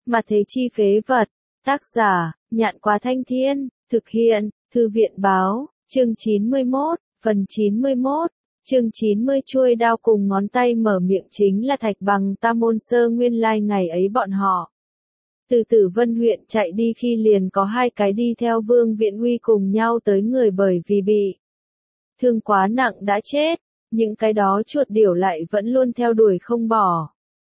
Mà thế chi phế vật. Tác giả, Nhạn Quá Thanh Thiên, thực hiện, Thư viện báo, chương 91, phần 91, chương 90 chuôi đao cùng ngón tay mở miệng chính là Thạch Bằng Tam môn sơ nguyên lai ngày ấy bọn họ. Từ Tử Vân huyện chạy đi khi liền có hai cái đi theo Vương Viện Uy cùng nhau tới người bởi vì bị thương quá nặng đã chết, những cái đó chuột điểu lại vẫn luôn theo đuổi không bỏ.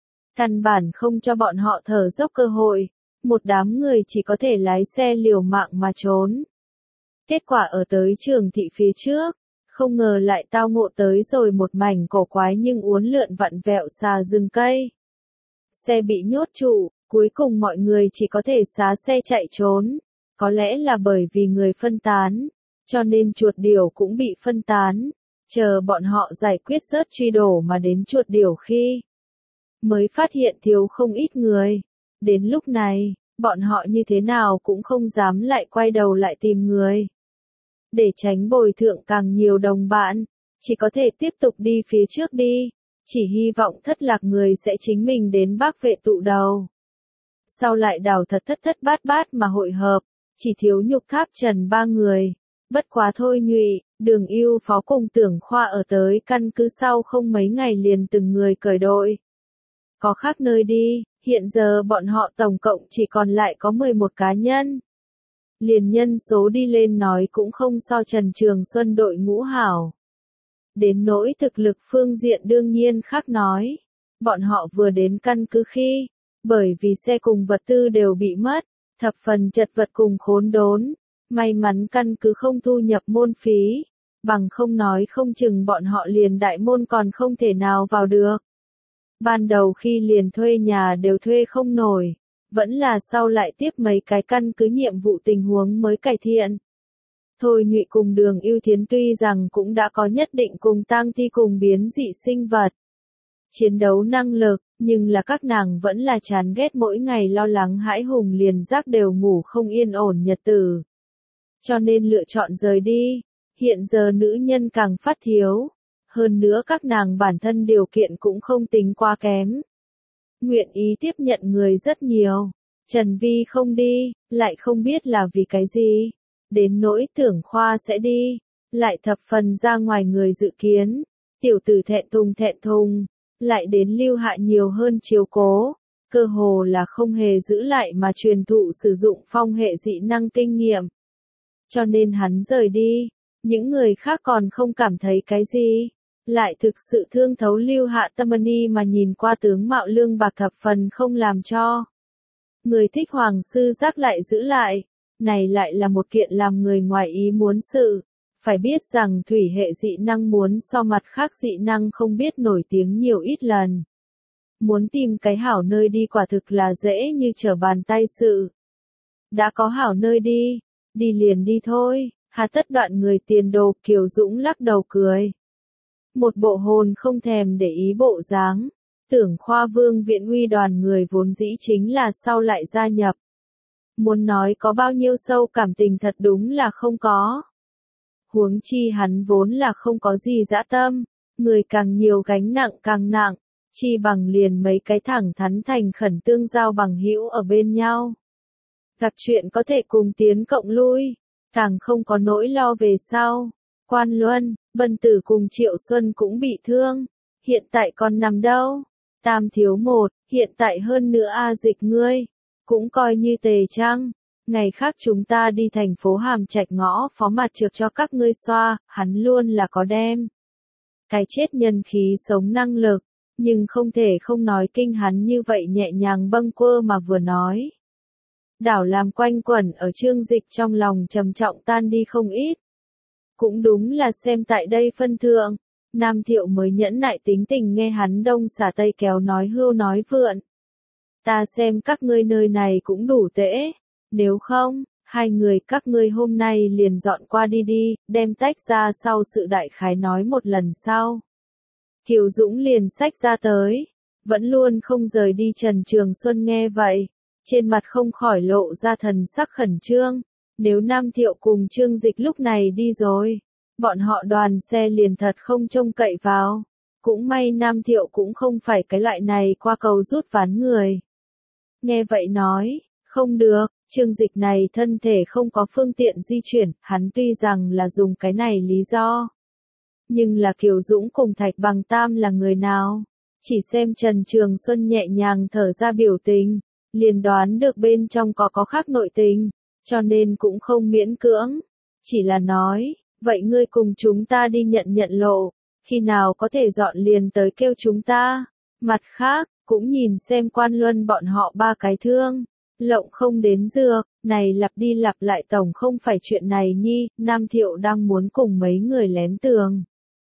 Căn bản không cho bọn họ thở dốc cơ hội, một đám người chỉ có thể lái xe liều mạng mà trốn. Kết quả ở tới Trường thị phía trước, không ngờ lại tao ngộ tới rồi một mảnh cổ quái nhưng uốn lượn vặn vẹo xà rừng cây. Xe bị nhốt trụ, cuối cùng mọi người chỉ có thể xá xe chạy trốn, có lẽ là bởi vì người phân tán, cho nên chuột điểu cũng bị phân tán, chờ bọn họ giải quyết rớt truy đổ mà đến chuột điểu khi mới phát hiện thiếu không ít người. Đến lúc này, bọn họ như thế nào cũng không dám lại quay đầu lại tìm người. Để tránh bồi thượng càng nhiều đồng bạn, chỉ có thể tiếp tục đi phía trước đi, chỉ hy vọng thất lạc người sẽ chính mình đến Bác Vệ tụ đầu. Sau lại đào thật thất thất bát bát mà hội hợp, chỉ thiếu Nhục Tháp Trần ba người, bất quá thôi Nhụy, Đường Ưu Phó cùng Tưởng Khoa ở tới căn cứ sau không mấy ngày liền từng người cởi đội. Có khác nơi đi, hiện giờ bọn họ tổng cộng chỉ còn lại có 11 cá nhân. Liền nhân số đi lên nói cũng không so Trần Trường Xuân đội ngũ hảo. Đến nỗi thực lực phương diện đương nhiên khác nói. Bọn họ vừa đến căn cứ khi, bởi vì xe cùng vật tư đều bị mất, thập phần chật vật cùng khốn đốn. May mắn căn cứ không thu nhập môn phí, bằng không nói không chừng bọn họ liền đại môn còn không thể nào vào được. Ban đầu khi liền thuê nhà đều thuê không nổi, vẫn là sau lại tiếp mấy cái căn cứ nhiệm vụ tình huống mới cải thiện. Thôi Nhụy cùng Đường Ưu Thiến tuy rằng cũng đã có nhất định cùng tang thi cùng biến dị sinh vật chiến đấu năng lực, nhưng là các nàng vẫn là chán ghét mỗi ngày lo lắng hãi hùng liền giác đều ngủ không yên ổn nhật tử. Cho nên lựa chọn rời đi, hiện giờ nữ nhân càng phát thiếu, hơn nữa các nàng bản thân điều kiện cũng không tính quá kém. Nguyện ý tiếp nhận người rất nhiều, Trần Vi không đi, lại không biết là vì cái gì, đến nỗi Tưởng Khoa sẽ đi, lại thập phần ra ngoài người dự kiến, tiểu tử thẹn thùng, lại đến lưu hạ nhiều hơn chiếu cố, cơ hồ là không hề giữ lại mà truyền thụ sử dụng phong hệ dị năng kinh nghiệm. Cho nên hắn rời đi, những người khác còn không cảm thấy cái gì, lại thực sự thương thấu lưu hạ tâm ni mà nhìn qua tướng mạo lương bạc thập phần không làm cho người thích hoàng sư giác lại giữ lại, này lại là một kiện làm người ngoài ý muốn sự. Phải biết rằng thủy hệ dị năng muốn so mặt khác dị năng không biết nổi tiếng nhiều ít lần. Muốn tìm cái hảo nơi đi quả thực là dễ như trở bàn tay sự. Đã có hảo nơi đi liền đi thôi, hà tất đoạn người tiền đồ. Kiều Dũng lắc đầu cười. Một bộ hồn không thèm để ý bộ dáng. Tưởng Khoa Vương Viện Uy đoàn người vốn dĩ chính là sau lại gia nhập. Muốn nói có bao nhiêu sâu cảm tình thật đúng là không có. Huống chi hắn vốn là không có gì dã tâm, người càng nhiều gánh nặng càng nặng, chi bằng liền mấy cái thẳng thắn thành khẩn tương giao bằng hữu ở bên nhau. Gặp chuyện có thể cùng tiến cộng lui, càng không có nỗi lo về sau. Quan Luân, Bân Tử cùng Triệu Xuân cũng bị thương, hiện tại còn nằm đâu? Tam thiếu một, hiện tại hơn nữa A Dịch ngươi, cũng coi như tề trăng. Ngày khác chúng ta đi thành phố Hàm Trạch ngõ phó mặt trược cho các ngươi xoa, hắn luôn là có đem cái chết nhân khí sống năng lực, nhưng không thể không nói kinh hắn như vậy nhẹ nhàng bâng quơ mà vừa nói. Đảo làm quanh quẩn ở Trương Dịch trong lòng trầm trọng tan đi không ít. Cũng đúng là xem tại đây phân thượng, Nam Thiệu mới nhẫn nại tính tình nghe hắn đông xả tây kéo nói hưu nói vượn. Ta xem các ngươi nơi này cũng đủ tễ. Nếu không, hai người các ngươi hôm nay liền dọn qua đi, đem tách ra sau sự đại khái nói một lần sau. Kiều Dũng liền xách ra tới, vẫn luôn không rời đi. Trần Trường Xuân nghe vậy, trên mặt không khỏi lộ ra thần sắc khẩn trương. Nếu Nam Thiệu cùng Trương Dịch lúc này đi rồi, bọn họ đoàn xe liền thật không trông cậy vào. Cũng may Nam Thiệu cũng không phải cái loại này qua cầu rút ván người. nghe vậy nói, không được, Trương Dịch này thân thể không có phương tiện di chuyển, hắn tuy rằng là dùng cái này lý do. Nhưng là Kiều Dũng cùng Thạch Bằng Tam là người nào? Chỉ xem Trần Trường Xuân nhẹ nhàng thở ra biểu tình, liền đoán được bên trong có khác nội tình, cho nên cũng không miễn cưỡng. Chỉ là nói, vậy ngươi cùng chúng ta đi nhận lộ, khi nào có thể dọn liền tới kêu chúng ta. Mặt khác, cũng nhìn xem Quan Luân bọn họ ba cái thương. Lộng không đến dược, này lặp đi lặp lại tổng không phải chuyện này nhi, Nam Thiệu đang muốn cùng mấy người lén tường.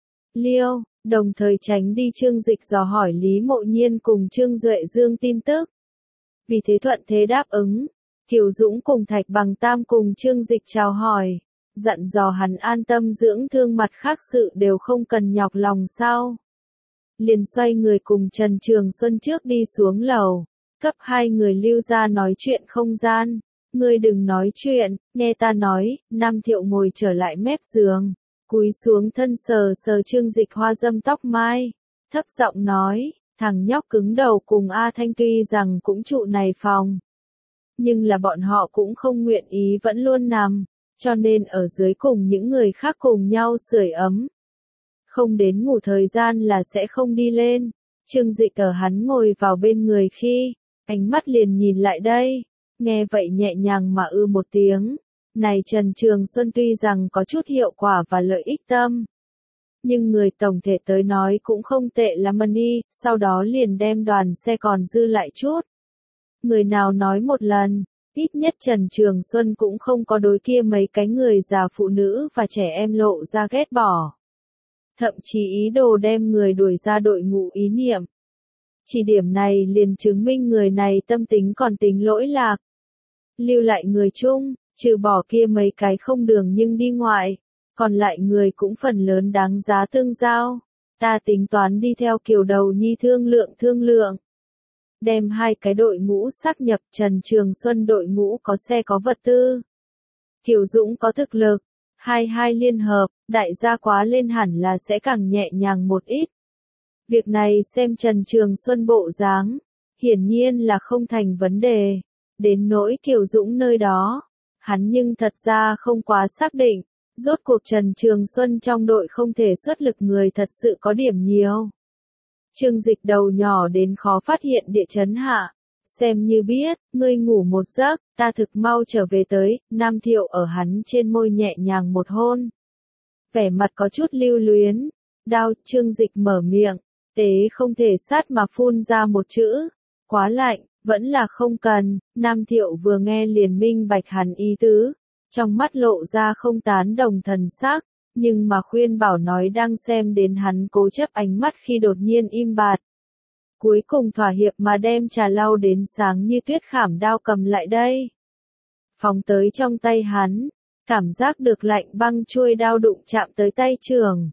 Liêu, đồng thời tránh đi Trương Dịch dò hỏi Lý Mộ Nhiên cùng Trương Duệ Dương tin tức. Vì thế thuận thế đáp ứng, Kiều Dũng cùng Thạch Bằng Tam cùng Trương Dịch chào hỏi, dặn dò hắn an tâm dưỡng thương, mặt khác sự đều không cần nhọc lòng sao. Liền xoay người cùng Trần Trường Xuân trước đi xuống lầu, cấp hai người lưu ra nói chuyện không gian. Ngươi đừng nói chuyện, nghe ta nói. Nam Thiệu ngồi trở lại mép giường, cúi xuống thân sờ sờ Trương Dịch hoa dâm tóc mai, thấp giọng nói, thằng nhóc cứng đầu cùng A Thanh tuy rằng cũng trụ này phòng, nhưng là bọn họ cũng không nguyện ý vẫn luôn nằm, cho nên ở dưới cùng những người khác cùng nhau sưởi ấm. Không đến ngủ thời gian là sẽ không đi lên. Trương Dịch ở hắn ngồi vào bên người khi, ánh mắt liền nhìn lại đây, nghe vậy nhẹ nhàng mà một tiếng. Này Trần Trường Xuân tuy rằng có chút hiệu quả và lợi ích tâm, nhưng người tổng thể tới nói cũng không tệ lắm đi, sau đó liền đem đoàn xe còn dư lại chút. Người nào nói một lần, ít nhất Trần Trường Xuân cũng không có đối kia mấy cái người già, phụ nữ và trẻ em lộ ra ghét bỏ. Thậm chí ý đồ đem người đuổi ra đội ngũ ý niệm. Chỉ điểm này liền chứng minh người này tâm tính còn tính lỗi lạc. Lưu lại người chung, trừ bỏ kia mấy cái không đường nhưng đi ngoại, còn lại người cũng phần lớn đáng giá tương giao. Ta tính toán đi theo Kiều Đầu Nhi thương lượng. Đem hai cái đội ngũ xác nhập, Trần Trường Xuân đội ngũ có xe có vật tư, Kiều Dũng có thực lực, hai liên hợp, đại gia quá lên hẳn là sẽ càng nhẹ nhàng một ít. Việc này xem Trần Trường Xuân bộ dáng, hiển nhiên là không thành vấn đề. Đến nỗi Kiều Dũng nơi đó, hắn nhưng thật ra không quá xác định. Rốt cuộc Trần Trường Xuân trong đội không thể xuất lực người thật sự có điểm nhiều. Trương Dịch đầu nhỏ đến khó phát hiện địa chấn hạ. Xem như biết, ngươi ngủ một giấc, ta thực mau trở về tới. Nam Thiệu ở hắn trên môi nhẹ nhàng một hôn. Vẻ mặt có chút lưu luyến. Đau, Trương Dịch mở miệng, tế không thể sát mà phun ra một chữ. Quá lạnh, vẫn là không cần. Nam Thiệu vừa nghe liền minh bạch hắn ý tứ, trong mắt lộ ra không tán đồng thần sắc, nhưng mà khuyên bảo nói đang xem đến hắn cố chấp ánh mắt khi đột nhiên im bặt. Cuối cùng thỏa hiệp mà đem trà lau đến sáng như tuyết khảm đao cầm lại đây. Phóng tới trong tay hắn, cảm giác được lạnh băng chuôi đao đụng chạm tới tay Trương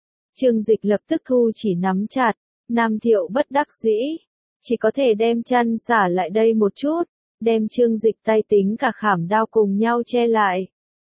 Dịch lập tức thu chỉ nắm chặt. Nam Thiệu bất đắc dĩ, chỉ có thể đem chăn xả lại đây một chút, đem Trương Dịch tay tính cả khảm đao cùng nhau che lại.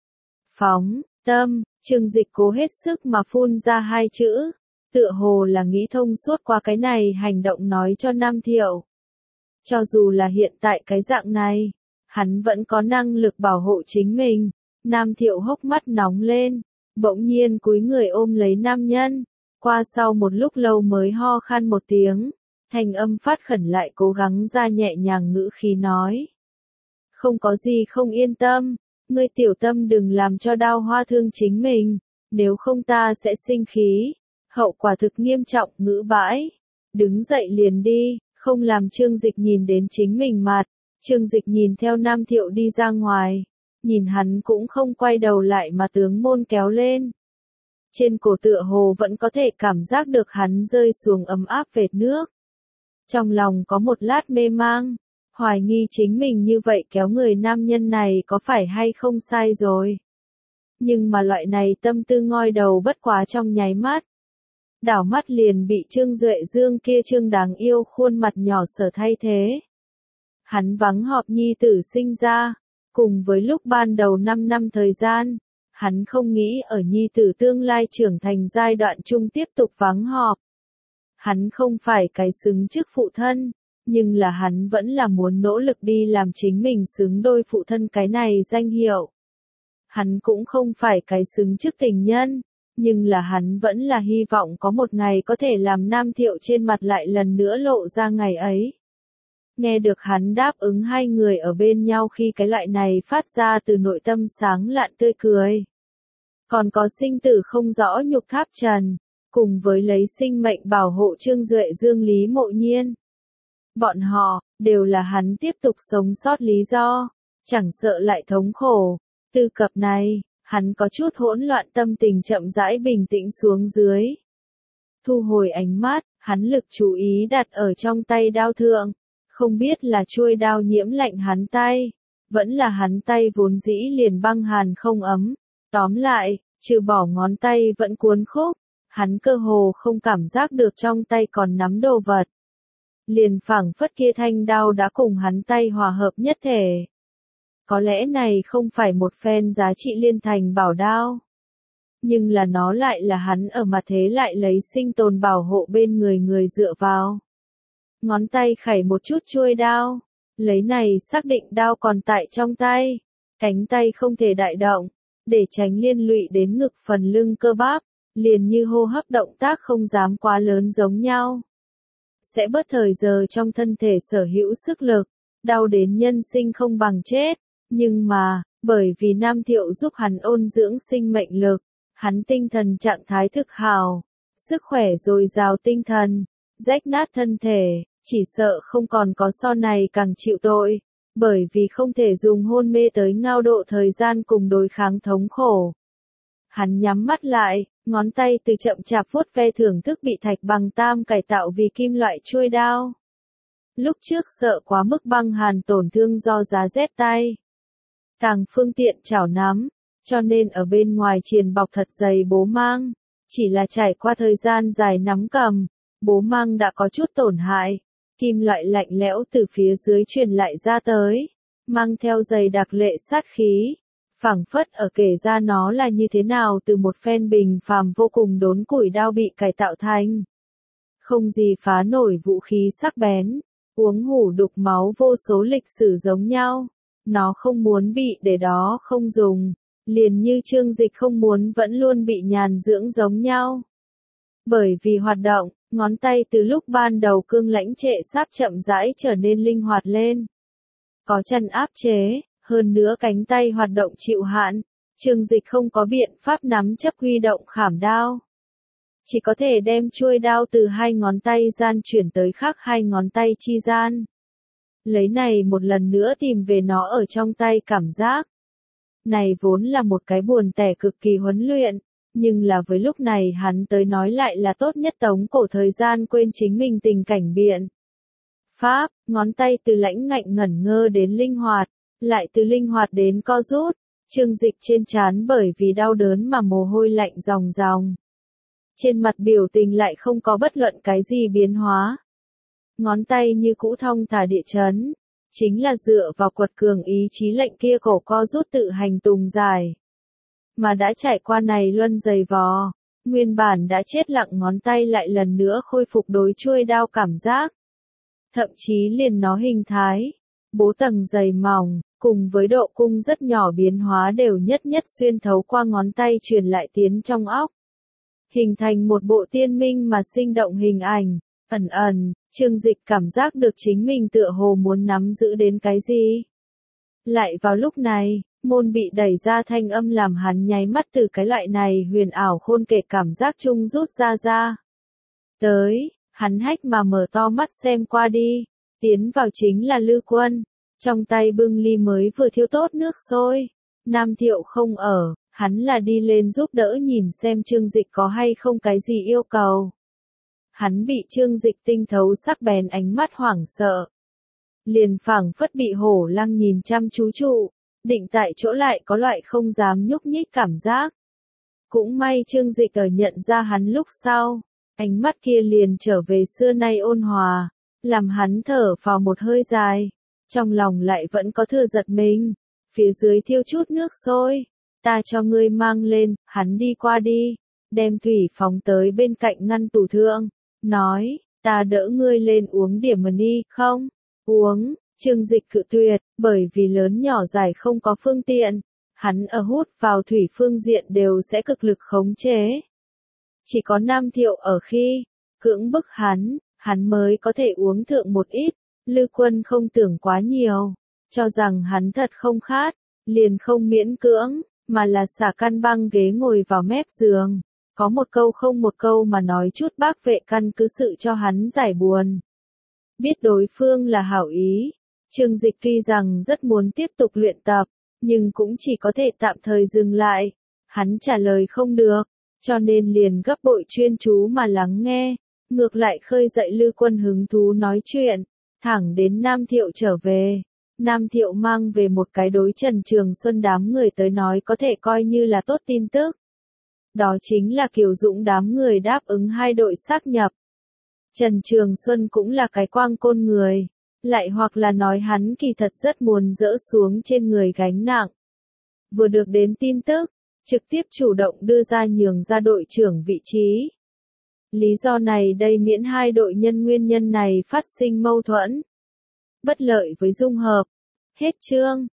Phóng tâm, Trương Dịch cố hết sức mà phun ra hai chữ, tựa hồ là nghĩ thông suốt qua cái này hành động nói cho Nam Thiệu. Cho dù là hiện tại cái dạng này, hắn vẫn có năng lực bảo hộ chính mình. Nam Thiệu hốc mắt nóng lên, bỗng nhiên cúi người ôm lấy nam nhân, qua sau một lúc lâu mới ho khan một tiếng, thanh âm phát khẩn lại cố gắng ra nhẹ nhàng ngữ khí nói. Không có gì không yên tâm, ngươi tiểu tâm đừng làm cho đau hoa thương chính mình, nếu không ta sẽ sinh khí, hậu quả thực nghiêm trọng. Ngữ bãi, đứng dậy liền đi, không làm Trương Dịch nhìn đến chính mình mặt. Trương Dịch nhìn theo Nam Thiệu đi ra ngoài, nhìn hắn cũng không quay đầu lại mà tướng môn kéo lên. Trên cổ tựa hồ vẫn có thể cảm giác được hắn rơi xuống ấm áp vệt nước. Trong lòng có một lát mê mang, hoài nghi chính mình như vậy kéo người nam nhân này có phải hay không sai rồi. Nhưng mà loại này tâm tư ngoi đầu bất quá trong nháy mắt. Đảo mắt liền bị Trương Duệ Dương kia trương đáng yêu khuôn mặt nhỏ sở thay thế. Hắn vắng họp nhi tử sinh ra, cùng với lúc ban đầu 5 năm thời gian, hắn không nghĩ ở nhi tử tương lai trưởng thành giai đoạn chung tiếp tục vắng họp. Hắn không phải cái xứng chức phụ thân, nhưng là hắn vẫn là muốn nỗ lực đi làm chính mình xứng đôi phụ thân cái này danh hiệu. Hắn cũng không phải cái xứng chức tình nhân, nhưng là hắn vẫn là hy vọng có một ngày có thể làm Nam Thiệu trên mặt lại lần nữa lộ ra ngày ấy. Nghe được hắn đáp ứng hai người ở bên nhau khi cái loại này phát ra từ nội tâm sáng lạn tươi cười. Còn có sinh tử không rõ nhục tháp trần, cùng với lấy sinh mệnh bảo hộ Trương Duệ Dương Lý Mộ Nhiên. Bọn họ, đều là hắn tiếp tục sống sót lý do, chẳng sợ lại thống khổ. Từ cập này, hắn có chút hỗn loạn tâm tình chậm rãi bình tĩnh xuống dưới. Thu hồi ánh mắt, hắn lực chú ý đặt ở trong tay đao thượng. Không biết là chuôi đao nhiễm lạnh hắn tay, vẫn là hắn tay vốn dĩ liền băng hàn không ấm. Tóm lại, trừ bỏ ngón tay vẫn cuốn khúc, hắn cơ hồ không cảm giác được trong tay còn nắm đồ vật. Liền phảng phất kia thanh đao đã cùng hắn tay hòa hợp nhất thể. Có lẽ này không phải một phen giá trị liên thành bảo đao. Nhưng là nó lại là hắn ở mặt thế lại lấy sinh tồn bảo hộ bên người dựa vào. Ngón tay khẩy một chút chuôi đao, lấy này xác định đao còn tại trong tay, cánh tay không thể đại động, để tránh liên lụy đến ngực phần lưng cơ bắp, liền như hô hấp động tác không dám quá lớn giống nhau. Sẽ bớt thời giờ trong thân thể sở hữu sức lực, đau đến nhân sinh không bằng chết, nhưng mà, bởi vì Nam Thiệu giúp hắn ôn dưỡng sinh mệnh lực, hắn tinh thần trạng thái thực hào, sức khỏe dồi dào tinh thần, rách nát thân thể. Chỉ sợ không còn có so này càng chịu tội, bởi vì không thể dùng hôn mê tới ngao độ thời gian cùng đối kháng thống khổ. Hắn nhắm mắt lại, ngón tay từ chậm chạp vuốt ve thưởng thức bị thạch bằng tam cải tạo vì kim loại chuôi đao. Lúc trước sợ quá mức băng hàn tổn thương do giá rét tay. Càng phương tiện chảo nắm, cho nên ở bên ngoài triền bọc thật dày bố mang, chỉ là trải qua thời gian dài nắm cầm, bố mang đã có chút tổn hại. Kim loại lạnh lẽo từ phía dưới truyền lại ra tới, mang theo dày đặc lệ sát khí, phảng phất ở kể ra nó là như thế nào từ một phen bình phàm vô cùng đốn củi đao bị cải tạo thành. Không gì phá nổi vũ khí sắc bén, uống hủ đục máu vô số lịch sử giống nhau, nó không muốn bị để đó không dùng, liền như Trương Dịch không muốn vẫn luôn bị nhàn dưỡng giống nhau. Bởi vì hoạt động, ngón tay từ lúc ban đầu cương lãnh trệ sáp chậm rãi trở nên linh hoạt lên. Có chân áp chế, hơn nữa cánh tay hoạt động chịu hạn, Trương Dịch không có biện pháp nắm chấp huy động khảm đao. Chỉ có thể đem chuôi đao từ hai ngón tay gian chuyển tới khác hai ngón tay chi gian. Lấy này một lần nữa tìm về nó ở trong tay cảm giác. Này vốn là một cái buồn tẻ cực kỳ huấn luyện. Nhưng là với lúc này hắn tới nói lại là tốt nhất tống cổ thời gian quên chính mình tình cảnh biện. Pháp, ngón tay từ lãnh ngạnh ngẩn ngơ đến linh hoạt, lại từ linh hoạt đến co rút, Trương Dịch trên trán bởi vì đau đớn mà mồ hôi lạnh ròng ròng. Trên mặt biểu tình lại không có bất luận cái gì biến hóa. Ngón tay như cũ thong thả địa chấn, chính là dựa vào quật cường ý chí lệnh kia cổ co rút tự hành tùng dài. Mà đã trải qua này luân dày vò, nguyên bản đã chết lặng ngón tay lại lần nữa khôi phục đối chuôi đao cảm giác. Thậm chí liền nó hình thái, bố tầng dày mỏng, cùng với độ cung rất nhỏ biến hóa đều nhất nhất xuyên thấu qua ngón tay truyền lại tiến trong óc. Hình thành một bộ tiên minh mà sinh động hình ảnh, ẩn, Trương Dịch cảm giác được chính mình tựa hồ muốn nắm giữ đến cái gì. Lại vào lúc này, môn bị đẩy ra thanh âm làm hắn nháy mắt từ cái loại này huyền ảo khôn kể cảm giác chung rút ra. Tới, hắn hách mà mở to mắt xem qua đi, tiến vào chính là Lư Quân, trong tay bưng ly mới vừa thiêu tốt nước sôi. Nam Thiệu không ở, hắn là đi lên giúp đỡ nhìn xem Trương Dịch có hay không cái gì yêu cầu. Hắn bị Trương Dịch tinh thấu sắc bén ánh mắt hoảng sợ. Liền phảng phất bị hổ lăng nhìn chăm chú trụ, định tại chỗ lại có loại không dám nhúc nhích cảm giác. Cũng may Trương Dịch ở nhận ra hắn lúc sau, ánh mắt kia liền trở về xưa nay ôn hòa, làm hắn thở vào một hơi dài, trong lòng lại vẫn có thừa giật mình. Phía dưới thiêu chút nước sôi, ta cho ngươi mang lên, hắn đi qua đi, đem thủy phóng tới bên cạnh ngăn tủ thượng, nói, ta đỡ ngươi lên uống điểm mà đi, không? Uống, Trương Dịch cự tuyệt, bởi vì lớn nhỏ dài không có phương tiện, hắn ở hút vào thủy phương diện đều sẽ cực lực khống chế. Chỉ có Nam Thiệu ở khi cưỡng bức hắn mới có thể uống thượng một ít. Lư Quân không tưởng quá nhiều, cho rằng hắn thật không khát, liền không miễn cưỡng, mà là xả căn băng ghế ngồi vào mép giường, có một câu không một câu mà nói chút bác vệ căn cứ sự cho hắn giải buồn. Biết đối phương là hảo ý, Trương Dịch tuy rằng rất muốn tiếp tục luyện tập, nhưng cũng chỉ có thể tạm thời dừng lại. Hắn trả lời không được, cho nên liền gấp bội chuyên chú mà lắng nghe, ngược lại khơi dậy Lư Quân hứng thú nói chuyện, thẳng đến Nam Thiệu trở về. Nam Thiệu mang về một cái đối Trần Trường Xuân đám người tới nói có thể coi như là tốt tin tức. Đó chính là Kiều Dũng đám người đáp ứng hai đội xác nhập. Trần Trường Xuân cũng là cái quang côn người, lại hoặc là nói hắn kỳ thật rất muốn dỡ xuống trên người gánh nặng. Vừa được đến tin tức, trực tiếp chủ động đưa ra nhường ra đội trưởng vị trí. Lý do này đây miễn hai đội nhân nguyên nhân này phát sinh mâu thuẫn. Bất lợi với dung hợp. Hết chương.